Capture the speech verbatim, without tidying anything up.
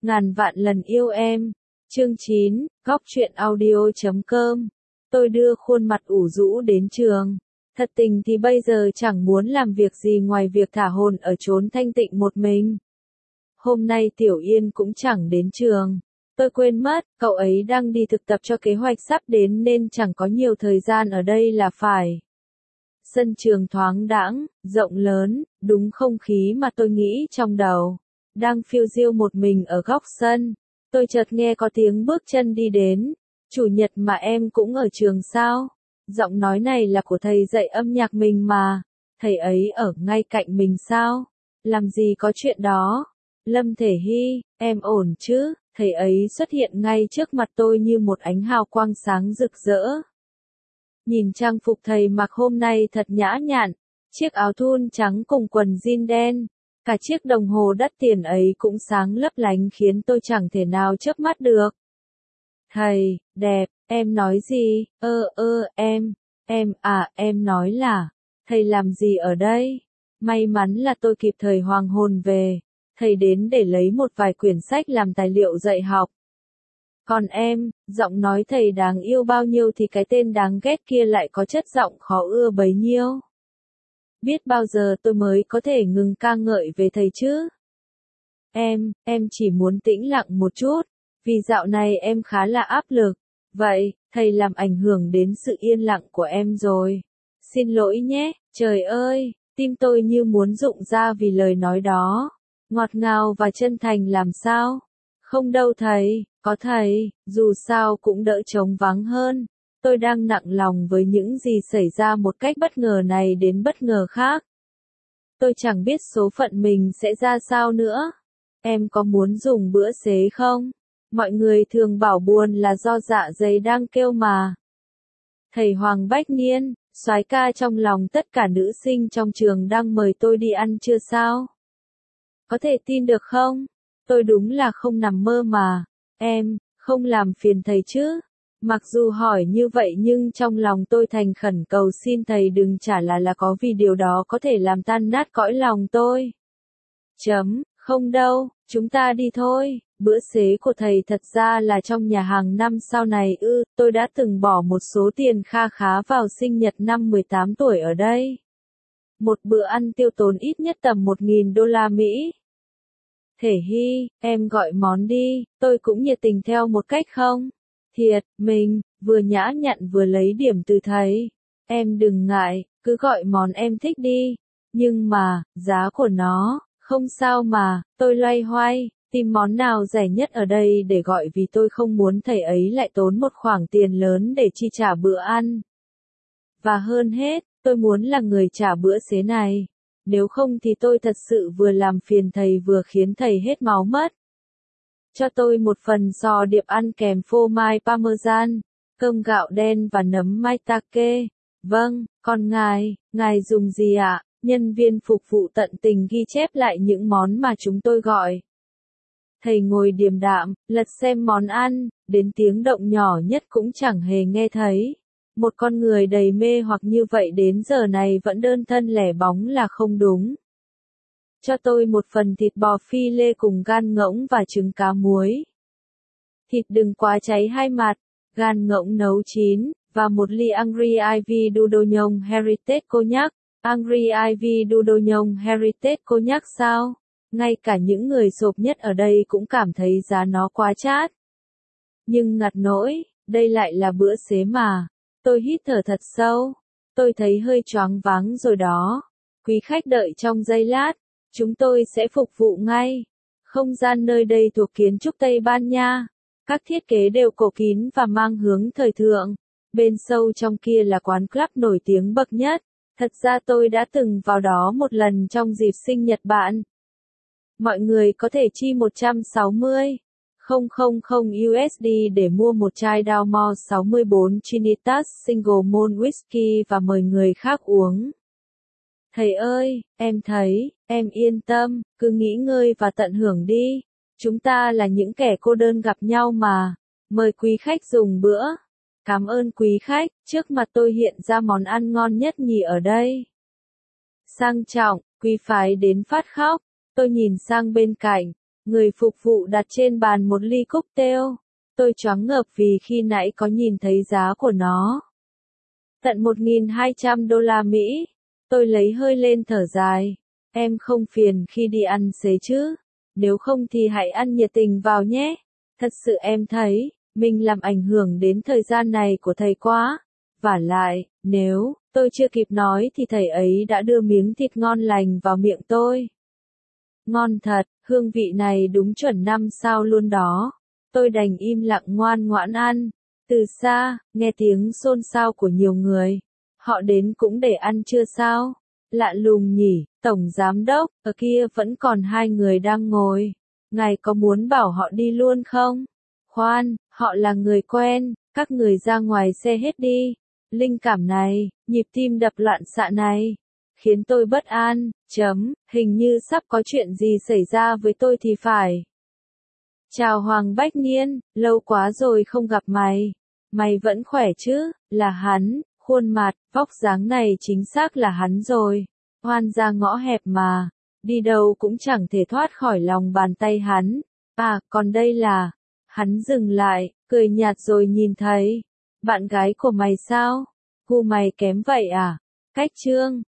Ngàn vạn lần yêu em. Chương chín, góc truyện audio chấm com. Tôi đưa khuôn mặt ủ rũ đến trường. Thật tình thì bây giờ chẳng muốn làm việc gì ngoài việc thả hồn ở chốn thanh tịnh một mình. Hôm nay Tiểu Yên cũng chẳng đến trường. Tôi quên mất, cậu ấy đang đi thực tập cho kế hoạch sắp đến nên chẳng có nhiều thời gian ở đây là phải. Sân trường thoáng đãng, rộng lớn, đúng không khí mà tôi nghĩ trong đầu. Đang phiêu diêu một mình ở góc sân, tôi chợt nghe có tiếng bước chân đi đến. Chủ nhật mà em cũng ở trường sao? Giọng nói này là của thầy dạy âm nhạc mình mà. Thầy ấy ở ngay cạnh mình sao? Làm gì có chuyện đó? Lâm Thể Hy, em ổn chứ? Thầy ấy xuất hiện ngay trước mặt tôi như một ánh hào quang sáng rực rỡ. Nhìn trang phục thầy mặc hôm nay thật nhã nhặn, chiếc áo thun trắng cùng quần jean đen, cả chiếc đồng hồ đắt tiền ấy cũng sáng lấp lánh khiến tôi chẳng thể nào chớp mắt được. Thầy, đẹp, em nói gì? Ơ ơ em, em à em nói là, thầy làm gì ở đây? May mắn là tôi kịp thời hoàng hồn về, thầy đến để lấy một vài quyển sách làm tài liệu dạy học. Còn em, giọng nói thầy đáng yêu bao nhiêu thì cái tên đáng ghét kia lại có chất giọng khó ưa bấy nhiêu. Biết bao giờ tôi mới có thể ngừng ca ngợi về thầy chứ? Em, em chỉ muốn tĩnh lặng một chút, vì dạo này em khá là áp lực. Vậy, thầy làm ảnh hưởng đến sự yên lặng của em rồi. Xin lỗi nhé, trời ơi, tim tôi như muốn rụng ra vì lời nói đó. Ngọt ngào và chân thành làm sao? Không đâu thầy, có thầy, dù sao cũng đỡ trống vắng hơn. Tôi đang nặng lòng với những gì xảy ra một cách bất ngờ này đến bất ngờ khác. Tôi chẳng biết số phận mình sẽ ra sao nữa. Em có muốn dùng bữa xế không? Mọi người thường bảo buồn là do dạ dày đang kêu mà. Thầy Hoàng Bách Niên, soái ca trong lòng tất cả nữ sinh trong trường đang mời tôi đi ăn trưa sao? Có thể tin được không? Tôi đúng là không nằm mơ mà. Em, không làm phiền thầy chứ? Mặc dù hỏi như vậy nhưng trong lòng tôi thành khẩn cầu xin thầy đừng trả là là có vì điều đó có thể làm tan nát cõi lòng tôi. Chấm, không đâu, chúng ta đi thôi. Bữa xế của thầy thật ra là trong nhà hàng năm sau này ư, tôi đã từng bỏ một số tiền kha khá vào sinh nhật năm mười tám tuổi ở đây. Một bữa ăn tiêu tốn ít nhất tầm một nghìn đô la Mỹ. Thể Hy, em gọi món đi, tôi cũng nhiệt tình theo một cách không? Thiệt, mình, vừa nhã nhặn vừa lấy điểm từ thầy. Em đừng ngại, cứ gọi món em thích đi. Nhưng mà, giá của nó, không sao mà, tôi loay hoay, tìm món nào rẻ nhất ở đây để gọi vì tôi không muốn thầy ấy lại tốn một khoản tiền lớn để chi trả bữa ăn. Và hơn hết, tôi muốn là người trả bữa xế này. Nếu không thì tôi thật sự vừa làm phiền thầy vừa khiến thầy hết máu mất. Cho tôi một phần giò điệp ăn kèm phô mai parmesan, cơm gạo đen và nấm maitake. Vâng, còn ngài, ngài dùng gì ạ? Nhân viên phục vụ tận tình ghi chép lại những món mà chúng tôi gọi. Thầy ngồi điềm đạm, lật xem món ăn, đến tiếng động nhỏ nhất cũng chẳng hề nghe thấy. Một con người đầy mê hoặc như vậy đến giờ này vẫn đơn thân lẻ bóng là không đúng. Cho tôi một phần thịt bò phi lê cùng gan ngỗng và trứng cá muối. Thịt đừng quá cháy hai mặt, gan ngỗng nấu chín, và một ly Angry Ivy Dudognon Heritage Cognac. Angry Ivy Dudognon Heritage Cognac sao? Ngay cả những người sộp nhất ở đây cũng cảm thấy giá nó quá chát. Nhưng ngặt nỗi, đây lại là bữa xế mà. Tôi hít thở thật sâu. Tôi thấy hơi choáng váng rồi đó. Quý khách đợi trong giây lát. Chúng tôi sẽ phục vụ ngay. Không gian nơi đây thuộc kiến trúc Tây Ban Nha. Các thiết kế đều cổ kín và mang hướng thời thượng. Bên sâu trong kia là quán club nổi tiếng bậc nhất. Thật ra tôi đã từng vào đó một lần trong dịp sinh nhật bạn. Mọi người có thể chi một trăm sáu mươi nghìn u ét đê để mua một chai Dalmore sáu mươi bốn Trinitas Single Malt Whisky và mời người khác uống. Thầy ơi, em thấy, em yên tâm, cứ nghỉ ngơi và tận hưởng đi. Chúng ta là những kẻ cô đơn gặp nhau mà. Mời quý khách dùng bữa. Cảm ơn quý khách, trước mặt tôi hiện ra món ăn ngon nhất nhì ở đây. Sang trọng, quý phái đến phát khóc. Tôi nhìn sang bên cạnh. Người phục vụ đặt trên bàn một ly cocktail. Tôi choáng ngợp vì khi nãy có nhìn thấy giá của nó. Tận một nghìn hai trăm đô la Mỹ. Tôi lấy hơi lên thở dài. Em không phiền khi đi ăn xế chứ? Nếu không thì hãy ăn nhiệt tình vào nhé. Thật sự em thấy, mình làm ảnh hưởng đến thời gian này của thầy quá. Vả lại, nếu tôi chưa kịp nói thì thầy ấy đã đưa miếng thịt ngon lành vào miệng tôi. Ngon thật, hương vị này đúng chuẩn năm sao luôn đó. Tôi đành im lặng ngoan ngoãn ăn. Từ xa, nghe tiếng xôn xao của nhiều người. Họ đến cũng để ăn chưa sao? Lạ lùng nhỉ, Tổng Giám Đốc, ở kia vẫn còn hai người đang ngồi. Ngài có muốn bảo họ đi luôn không? Khoan, họ là người quen, các người ra ngoài xe hết đi. Linh cảm này, nhịp tim đập loạn xạ này, khiến tôi bất an, chấm, hình như sắp có chuyện gì xảy ra với tôi thì phải. Chào Hoàng Bách Niên, lâu quá rồi không gặp mày. Mày vẫn khỏe chứ? Là hắn, khuôn mặt, vóc dáng này chính xác là hắn rồi. Hoan ra ngõ hẹp mà, đi đâu cũng chẳng thể thoát khỏi lòng bàn tay hắn. À, còn đây là... Hắn dừng lại, cười nhạt rồi nhìn thấy. Bạn gái của mày sao? Gu mày kém vậy à? Cách Trương,